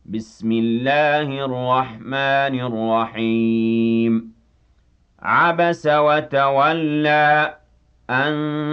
بسم الله الرحمن الرحيم. عبس وتولى أن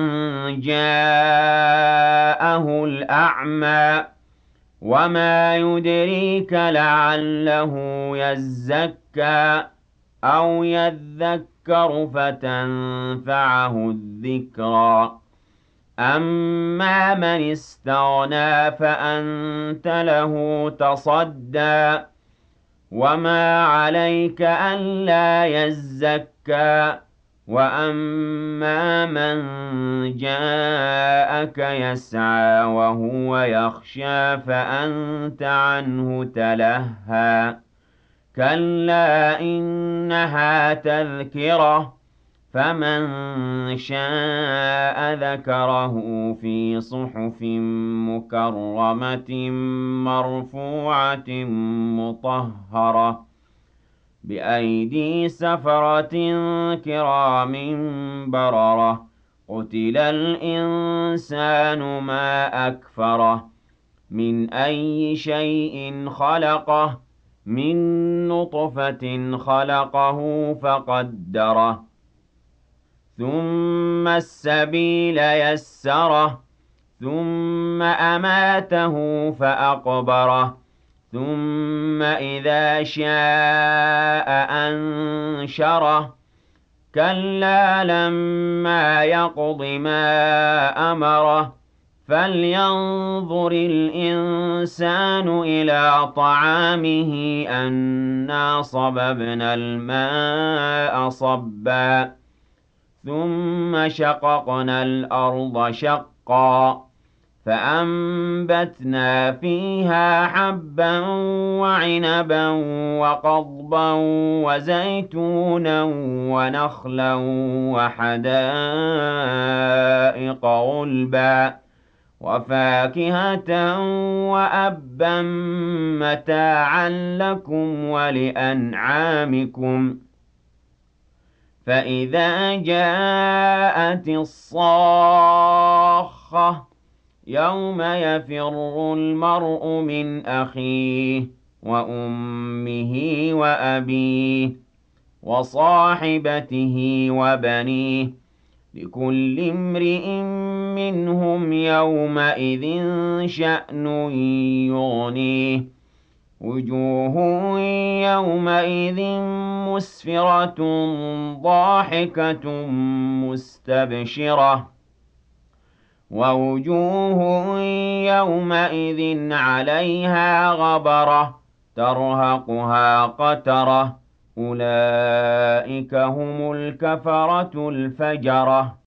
جاءه الأعمى وما يدريك لعله يزكى أو يذكر فتنفعه الذكرى. أما من استغنى فأنت له تصدى وما عليك ألا يزكى. وأما من جاءك يسعى وهو يخشى فأنت عنه تلهى. كلا إنها تذكرة فمن شاء ذكره في صحف مكرمة مرفوعة مطهرة بأيدي سفرة كرام بررة. قتل الإنسان ما أكفره من أي شيء خلقه من نطفة خلقه فقدره ثم السبيل يسره ثم أماته فأقبره ثم إذا شاء أنشره. كلا لما يقض ما أمره فلينظر الإنسان إلى طعامه أنا صببنا الماء صبا ثم شققنا الأرض شقا فأنبتنا فيها حبا وعنبا وقضبا وزيتونا ونخلا وحدائق غلبا وفاكهة وأبا متاعا لكم ولأنعامكم. فإذا جاءت الصاخة يوم يفر المرء من أخيه وأمه وأبيه وصاحبته وبنيه لكل امرئ منهم يومئذ شأن يغنيه. وجوه يومئذ مسفرة ضاحكة مستبشرة ووجوه يومئذ عليها غبرة ترهقها قترة. أولئك هم الكفرة الفجرة.